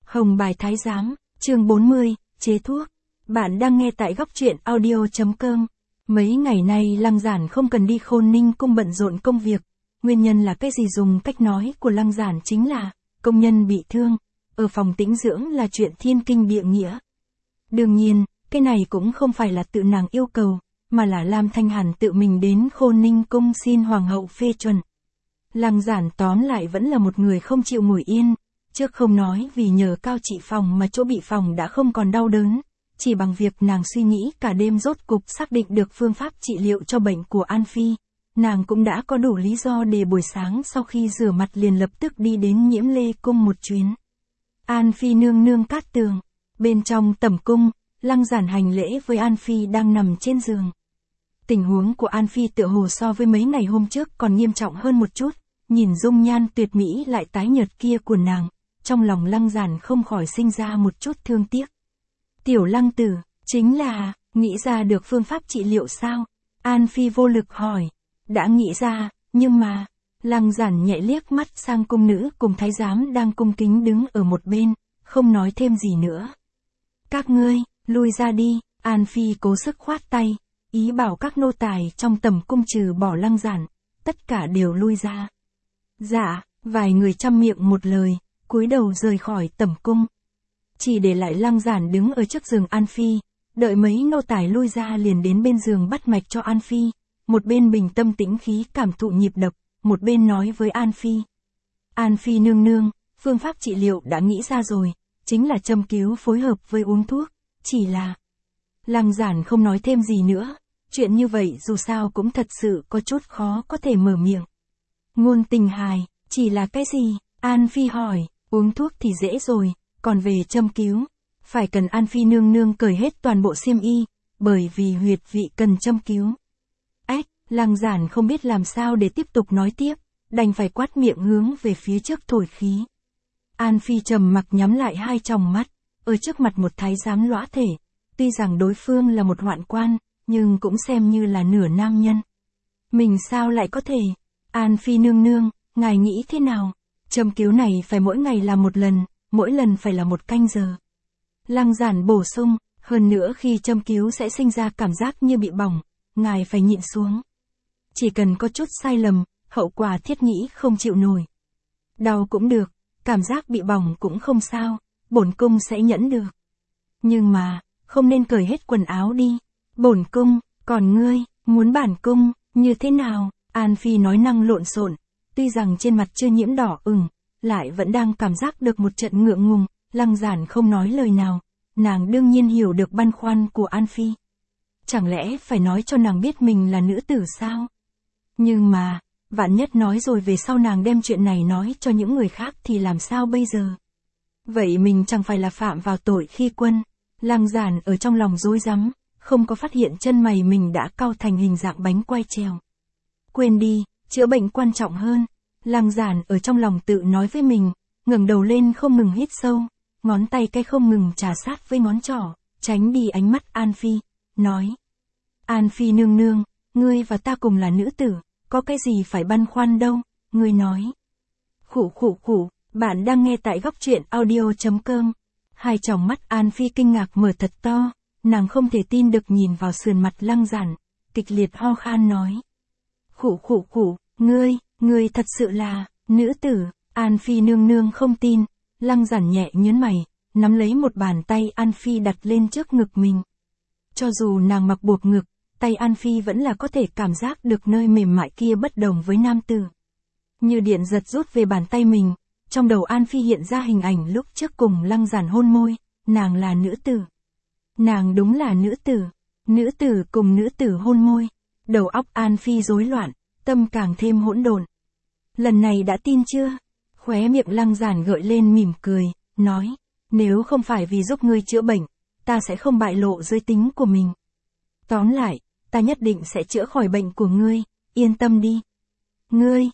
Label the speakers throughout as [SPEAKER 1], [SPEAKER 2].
[SPEAKER 1] Hồng Bài Thái Giám, chương 40, chế thuốc. Bạn đang nghe tại góc truyện audio.com. Mấy ngày nay Lăng Giản không cần đi Khôn Ninh cung bận rộn công việc. Nguyên nhân là cái gì? Dùng cách nói của Lăng Giản chính là, công nhân bị thương, ở phòng tĩnh dưỡng là chuyện thiên kinh địa nghĩa. Đương nhiên, cái này cũng không phải là tự nàng yêu cầu, mà là Lam Thanh Hàn tự mình đến Khôn Ninh cung xin hoàng hậu phê chuẩn. Lăng Giản tóm lại vẫn là một người không chịu ngồi yên, trước không nói vì nhờ cao trị phòng mà chỗ bị phòng đã không còn đau đớn, chỉ bằng việc nàng suy nghĩ cả đêm rốt cục xác định được phương pháp trị liệu cho bệnh của An Phi, nàng cũng đã có đủ lý do để buổi sáng sau khi rửa mặt liền lập tức đi đến Nhiễm Lê cung một chuyến. An Phi nương nương cát tường, bên trong tẩm cung, Lăng Giản hành lễ với An Phi đang nằm trên giường. Tình huống của An Phi tựa hồ so với mấy ngày hôm trước còn nghiêm trọng hơn một chút, nhìn dung nhan tuyệt mỹ lại tái nhợt kia của nàng, trong lòng Lăng Giản không khỏi sinh ra một chút thương tiếc. Tiểu Lăng tử, chính là, nghĩ ra được phương pháp trị liệu sao? An Phi vô lực hỏi. Đã nghĩ ra, nhưng mà, Lăng Giản nhẹ liếc mắt sang cung nữ cùng thái giám đang cung kính đứng ở một bên, không nói thêm gì nữa. Các ngươi, lui ra đi, An Phi cố sức khoát tay, ý bảo các nô tài trong tầm cung trừ bỏ Lăng Giản, tất cả đều lui ra. Dạ, vài người chăm miệng một lời, cúi đầu rời khỏi tẩm cung. Chỉ để lại Lăng Giản đứng ở trước giường An Phi, đợi mấy nô tài lui ra liền đến bên giường bắt mạch cho An Phi, một bên bình tâm tĩnh khí cảm thụ nhịp đập, một bên nói với An Phi. An Phi nương nương, phương pháp trị liệu đã nghĩ ra rồi, chính là châm cứu phối hợp với uống thuốc, chỉ là... Lăng Giản không nói thêm gì nữa, chuyện như vậy dù sao cũng thật sự có chút khó có thể mở miệng. Ngôn tình hài, chỉ là cái gì? An Phi hỏi, uống thuốc thì dễ rồi, còn về châm cứu, phải cần An Phi nương nương cởi hết toàn bộ xiêm y, bởi vì huyệt vị cần châm cứu. Ách, Lăng Giản không biết làm sao để tiếp tục nói tiếp, đành phải quát miệng hướng về phía trước thổi khí. An Phi trầm mặc nhắm lại hai tròng mắt, ở trước mặt một thái giám lõa thể, tuy rằng đối phương là một hoạn quan, nhưng cũng xem như là nửa nam nhân. Mình sao lại có thể? An Phi nương nương, ngài nghĩ thế nào? Châm cứu này phải mỗi ngày làm một lần, mỗi lần phải là 1 canh giờ. Lăng Giản bổ sung, hơn nữa khi châm cứu sẽ sinh ra cảm giác như bị bỏng, ngài phải nhịn xuống. Chỉ cần có chút sai lầm, hậu quả thiết nghĩ không chịu nổi. Đau cũng được, cảm giác bị bỏng cũng không sao, bổn cung sẽ nhẫn được. Nhưng mà, không nên cởi hết quần áo đi. Bổn cung, còn ngươi, muốn bản cung, như thế nào? An Phi nói năng lộn xộn, tuy rằng trên mặt chưa nhiễm đỏ ửng, lại vẫn đang cảm giác được một trận ngượng ngùng. Lăng Giản không nói lời nào, nàng đương nhiên hiểu được băn khoăn của An Phi. Chẳng lẽ phải nói cho nàng biết mình là nữ tử sao? Nhưng mà, vạn nhất nói rồi về sau nàng đem chuyện này nói cho những người khác thì làm sao bây giờ? Vậy mình chẳng phải là phạm vào tội khi quân? Lăng Giản ở trong lòng rối rắm, không có phát hiện chân mày mình đã cau thành hình dạng bánh quai trèo. Quên đi, chữa bệnh quan trọng hơn. Lăng Giản ở trong lòng tự nói với mình, ngẩng đầu lên không ngừng hít sâu, ngón tay cái không ngừng trà sát với ngón trỏ, tránh đi ánh mắt An Phi, nói. An Phi nương nương, ngươi và ta cùng là nữ tử, có cái gì phải băn khoăn đâu, ngươi nói. Khụ khụ khụ, bạn đang nghe tại góc truyện audio.com. Hai tròng mắt An Phi kinh ngạc mở thật to, nàng không thể tin được nhìn vào sườn mặt Lăng Giản, kịch liệt ho khan nói. Khụ khụ khụ, ngươi thật sự là, nữ tử. An Phi nương nương không tin, Lăng Giản nhẹ nhớn mày, nắm lấy một bàn tay An Phi đặt lên trước ngực mình. Cho dù nàng mặc buộc ngực, tay An Phi vẫn là có thể cảm giác được nơi mềm mại kia bất đồng với nam tử. Như điện giật rút về bàn tay mình, trong đầu An Phi hiện ra hình ảnh lúc trước cùng Lăng Giản hôn môi, nàng là nữ tử. Nàng đúng là nữ tử cùng nữ tử hôn môi. Đầu óc An Phi rối loạn, tâm càng thêm hỗn độn. Lần này đã tin chưa? Khóe miệng Lăng Giản gợi lên mỉm cười, nói, nếu không phải vì giúp ngươi chữa bệnh, ta sẽ không bại lộ giới tính của mình. Tóm lại, ta nhất định sẽ chữa khỏi bệnh của ngươi, yên tâm đi. Ngươi,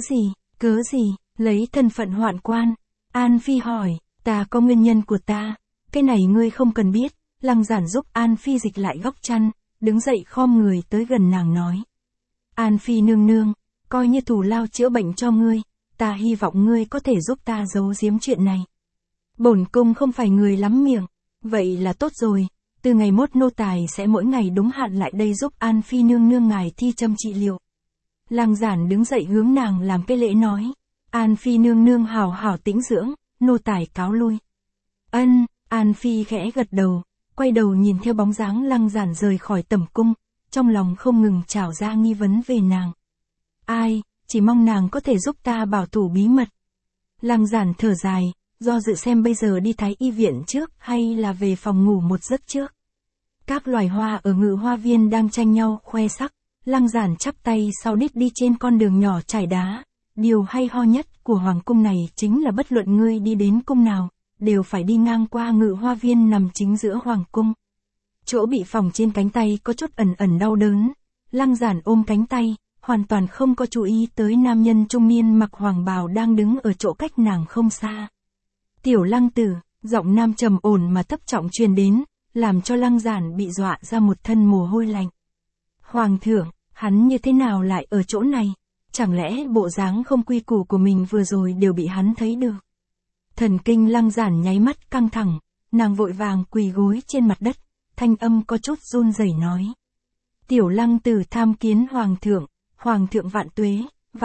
[SPEAKER 1] cớ gì, lấy thân phận hoạn quan? An Phi hỏi, ta có nguyên nhân của ta, cái này ngươi không cần biết. Lăng Giản giúp An Phi dịch lại góc chăn, đứng dậy khom người tới gần nàng nói. An Phi nương nương, coi như thù lao chữa bệnh cho ngươi, ta hy vọng ngươi có thể giúp ta giấu giếm chuyện này. Bổn cung không phải người lắm miệng. Vậy là tốt rồi, từ ngày mốt nô tài sẽ mỗi ngày đúng hạn lại đây giúp An Phi nương nương ngài thi châm trị liệu. Lăng Giản đứng dậy hướng nàng làm cái lễ nói. An Phi nương nương hảo hảo tĩnh dưỡng, nô tài cáo lui. Ân, An Phi khẽ gật đầu, quay đầu nhìn theo bóng dáng Lăng Giản rời khỏi tẩm cung, trong lòng không ngừng trào ra nghi vấn về nàng. Ai, chỉ mong nàng có thể giúp ta bảo thủ bí mật. Lăng Giản thở dài, do dự xem bây giờ đi Thái Y viện trước hay là về phòng ngủ một giấc trước. Các loài hoa ở Ngự Hoa Viên đang tranh nhau khoe sắc, Lăng Giản chắp tay sau đít đi trên con đường nhỏ trải đá. Điều hay ho nhất của hoàng cung này chính là bất luận ngươi đi đến cung nào, đều phải đi ngang qua Ngự Hoa Viên nằm chính giữa hoàng cung. Chỗ bị phỏng trên cánh tay có chút ẩn ẩn đau đớn. Lăng Giản ôm cánh tay, hoàn toàn không có chú ý tới nam nhân trung niên mặc hoàng bào đang đứng ở chỗ cách nàng không xa. Tiểu Lăng tử, giọng nam trầm ổn mà thấp trọng truyền đến, làm cho Lăng Giản bị dọa ra một thân mồ hôi lạnh. Hoàng thượng, hắn như thế nào lại ở chỗ này? Chẳng lẽ bộ dáng không quy củ của mình vừa rồi đều bị hắn thấy được? Thần kinh Lăng Giản nháy mắt căng thẳng, nàng vội vàng quỳ gối trên mặt đất, thanh âm có chút run rẩy nói. Tiểu Lăng tử tham kiến hoàng thượng vạn tuế,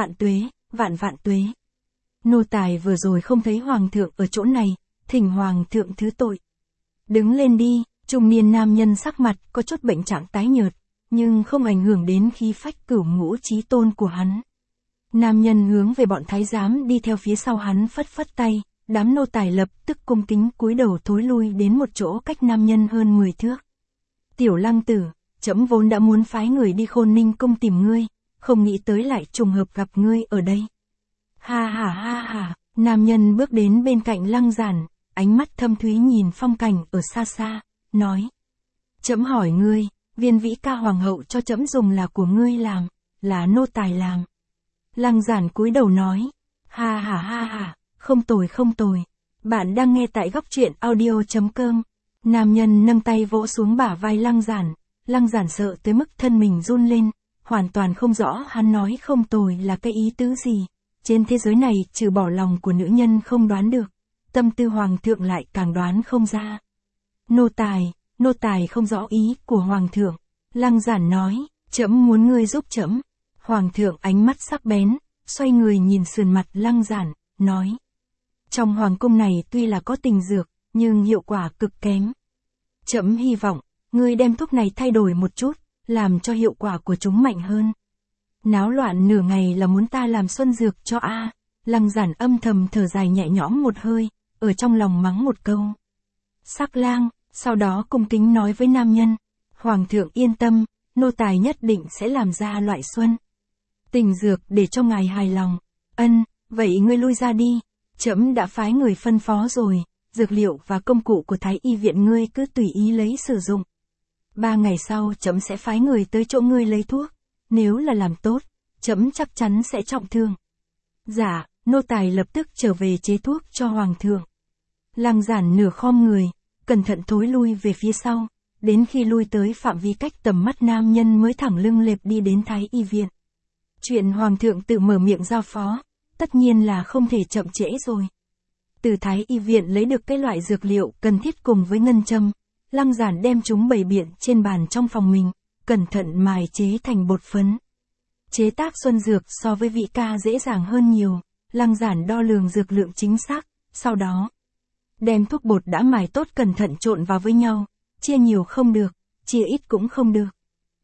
[SPEAKER 1] vạn tuế. Nô tài vừa rồi không thấy hoàng thượng ở chỗ này, thỉnh hoàng thượng thứ tội. Đứng lên đi, trung niên nam nhân sắc mặt có chút bệnh trạng tái nhợt, nhưng không ảnh hưởng đến khí phách cửu ngũ chí tôn của hắn. Nam nhân hướng về bọn thái giám đi theo phía sau hắn phất phất tay, đám nô tài lập tức cung kính cúi đầu thối lui đến một chỗ cách nam nhân hơn 10 thước. Tiểu Lăng tử, trẫm vốn đã muốn phái người đi Khôn Ninh cung tìm ngươi, không nghĩ tới lại trùng hợp gặp ngươi ở đây. Ha ha, nam nhân bước đến bên cạnh Lăng Giản, ánh mắt thâm thúy nhìn phong cảnh ở xa xa, nói. Trẫm hỏi ngươi, viên vĩ ca hoàng hậu cho trẫm dùng là của ngươi làm, là nô tài làm. Lăng Giản cúi đầu nói. Ha ha, không tồi. Bạn đang nghe tại góc truyện audio.com. Nam nhân nâng tay vỗ xuống bả vai Lăng Giản sợ tới mức thân mình run lên, hoàn toàn không rõ hắn nói không tồi là cái ý tứ gì. Trên thế giới này trừ bỏ lòng của nữ nhân không đoán được, tâm tư hoàng thượng lại càng đoán không ra. Nô tài không rõ ý của hoàng thượng. Lăng Giản nói, trẫm muốn ngươi giúp trẫm. Hoàng thượng ánh mắt sắc bén, xoay người nhìn sườn mặt Lăng Giản, nói. Trong hoàng cung này tuy là có tình dược, nhưng hiệu quả cực kém. Trẫm hy vọng, ngươi đem thuốc này thay đổi một chút, làm cho hiệu quả của chúng mạnh hơn. Náo loạn nửa ngày là muốn ta làm xuân dược cho a. Lăng Giản âm thầm thở dài nhẹ nhõm một hơi, ở trong lòng mắng một câu. Sắc lang, sau đó cung kính nói với nam nhân. Hoàng thượng yên tâm, nô tài nhất định sẽ làm ra loại xuân tình dược để cho ngài hài lòng. Ân, vậy ngươi lui ra đi. Trẫm đã phái người phân phó rồi, dược liệu và công cụ của Thái Y viện ngươi cứ tùy ý lấy sử dụng. 3 ngày sau trẫm sẽ phái người tới chỗ ngươi lấy thuốc. Nếu là làm tốt, trẫm chắc chắn sẽ trọng thương. Dạ, nô tài lập tức trở về chế thuốc cho hoàng thượng. Lăng Giản nửa khom người, cẩn thận thối lui về phía sau, đến khi lui tới phạm vi cách tầm mắt nam nhân mới thẳng lưng lệp đi đến Thái Y viện. Chuyện hoàng thượng tự mở miệng giao phó, tất nhiên là không thể chậm trễ rồi. Từ Thái Y viện lấy được cái loại dược liệu cần thiết cùng với ngân châm, Lăng Giản đem chúng bày biện trên bàn trong phòng mình, cẩn thận mài chế thành bột phấn. Chế tác xuân dược so với vị ca dễ dàng hơn nhiều, Lăng Giản đo lường dược lượng chính xác, sau đó đem thuốc bột đã mài tốt cẩn thận trộn vào với nhau, chia nhiều không được, chia ít cũng không được.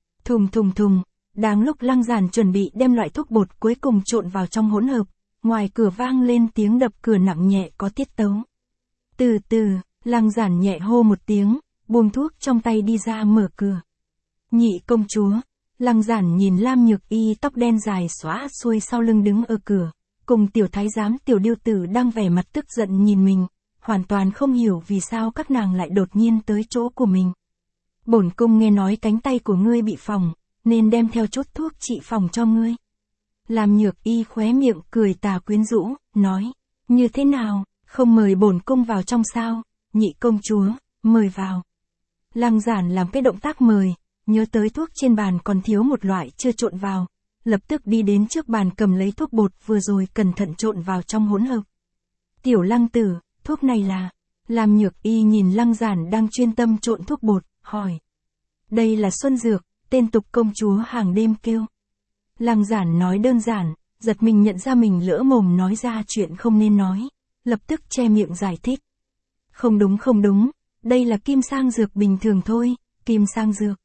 [SPEAKER 1] Thùng, đáng lúc Lăng Giản chuẩn bị đem loại thuốc bột cuối cùng trộn vào trong hỗn hợp, ngoài cửa vang lên tiếng đập cửa nặng nhẹ có tiết tấu. Từ từ, Lăng Giản nhẹ hô một tiếng, buông thuốc trong tay đi ra mở cửa. Nhị công chúa. Lăng Giản nhìn Lam Nhược Y tóc đen dài xõa xuôi sau lưng đứng ở cửa, cùng tiểu thái giám tiểu điêu tử đang vẻ mặt tức giận nhìn mình, hoàn toàn không hiểu vì sao các nàng lại đột nhiên tới chỗ của mình. Bổn cung nghe nói cánh tay của ngươi bị phỏng, nên đem theo chút thuốc trị phỏng cho ngươi. Lam Nhược Y khóe miệng cười tà quyến rũ, nói, như thế nào, không mời bổn cung vào trong sao? Nhị công chúa, mời vào. Lăng Giản làm cái động tác mời, nhớ tới thuốc trên bàn còn thiếu một loại chưa trộn vào, lập tức đi đến trước bàn cầm lấy thuốc bột vừa rồi cẩn thận trộn vào trong hỗn hợp. Tiểu Lăng tử, thuốc này là, Lam Nhược Y nhìn Lăng Giản đang chuyên tâm trộn thuốc bột, hỏi. Đây là xuân dược, tên tục công chúa hàng đêm kêu. Lăng Giản nói đơn giản, giật mình nhận ra mình lỡ mồm nói ra chuyện không nên nói, lập tức che miệng giải thích. Không đúng, đây là kim sang dược bình thường thôi, kim sang dược.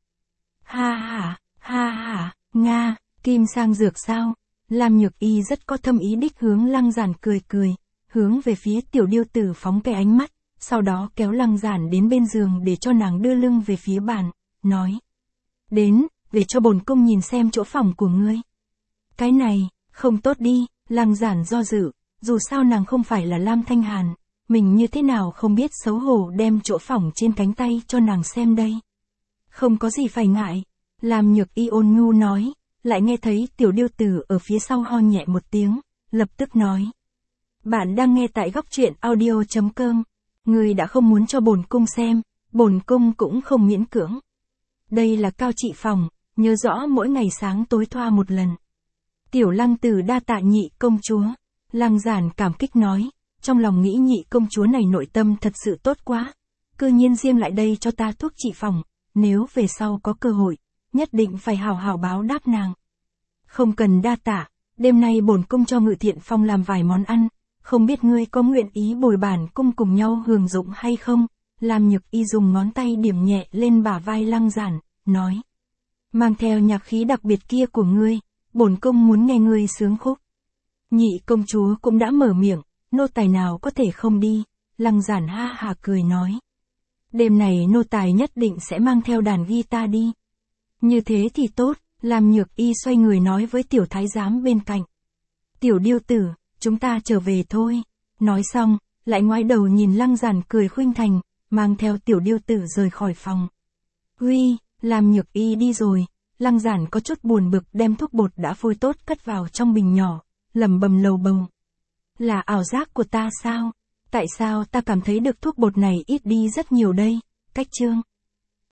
[SPEAKER 1] Ha ha, Nga, kim sang dược sao? Lam Nhược Y rất có thâm ý đích hướng Lăng Giản cười, hướng về phía tiểu điêu tử phóng cái ánh mắt, sau đó kéo Lăng Giản đến bên giường để cho nàng đưa lưng về phía bàn, nói. Đến, để cho bổn cung nhìn xem chỗ phòng của ngươi. Cái này, không tốt đi, Lăng Giản do dự, dù sao nàng không phải là Lam Thanh Hàn, mình như thế nào không biết xấu hổ đem chỗ phòng trên cánh tay cho nàng xem đây. Không có gì phải ngại, Lam Nhược Y ôn nhu nói, lại nghe thấy tiểu điêu tử ở phía sau ho nhẹ một tiếng, lập tức nói. Bạn đang nghe tại góc truyện audio.com, ngươi đã không muốn cho bổn cung xem, bổn cung cũng không miễn cưỡng. Đây là cao trị phòng, nhớ rõ mỗi ngày sáng tối thoa một lần. Tiểu Lăng Tử đa tạ nhị công chúa, Lăng Giản cảm kích nói, trong lòng nghĩ nhị công chúa này nội tâm thật sự tốt quá, cư nhiên riêng lại đây cho ta thuốc trị phòng, nếu về sau có cơ hội, nhất định phải hào hào báo đáp nàng. Không cần đa tạ, đêm nay bổn cung cho Ngự Thiện Phong làm vài món ăn, không biết ngươi có nguyện ý bồi bản cung cùng nhau hưởng dụng hay không? Lam Nhược Y dùng ngón tay điểm nhẹ lên bả vai Lăng Giản, nói. Mang theo nhạc khí đặc biệt kia của ngươi, bổn cung muốn nghe ngươi sướng khúc. Nhị công chúa cũng đã mở miệng, nô tài nào có thể không đi, Lăng Giản ha hà cười nói. Đêm này nô tài nhất định sẽ mang theo đàn guitar đi. Như thế thì tốt, Lam Nhược Y xoay người nói với tiểu thái giám bên cạnh. Tiểu điêu tử, chúng ta trở về thôi. Nói xong, lại ngoái đầu nhìn Lăng Giản cười khuynh thành, mang theo tiểu điêu tử rời khỏi phòng. Huy, Lam Nhược Y đi rồi, Lăng Giản có chút buồn bực đem thuốc bột đã phôi tốt cất vào trong bình nhỏ, lẩm bẩm lầu bầu. Là ảo giác của ta sao? Tại sao ta cảm thấy được thuốc bột này ít đi rất nhiều đây? Cách chương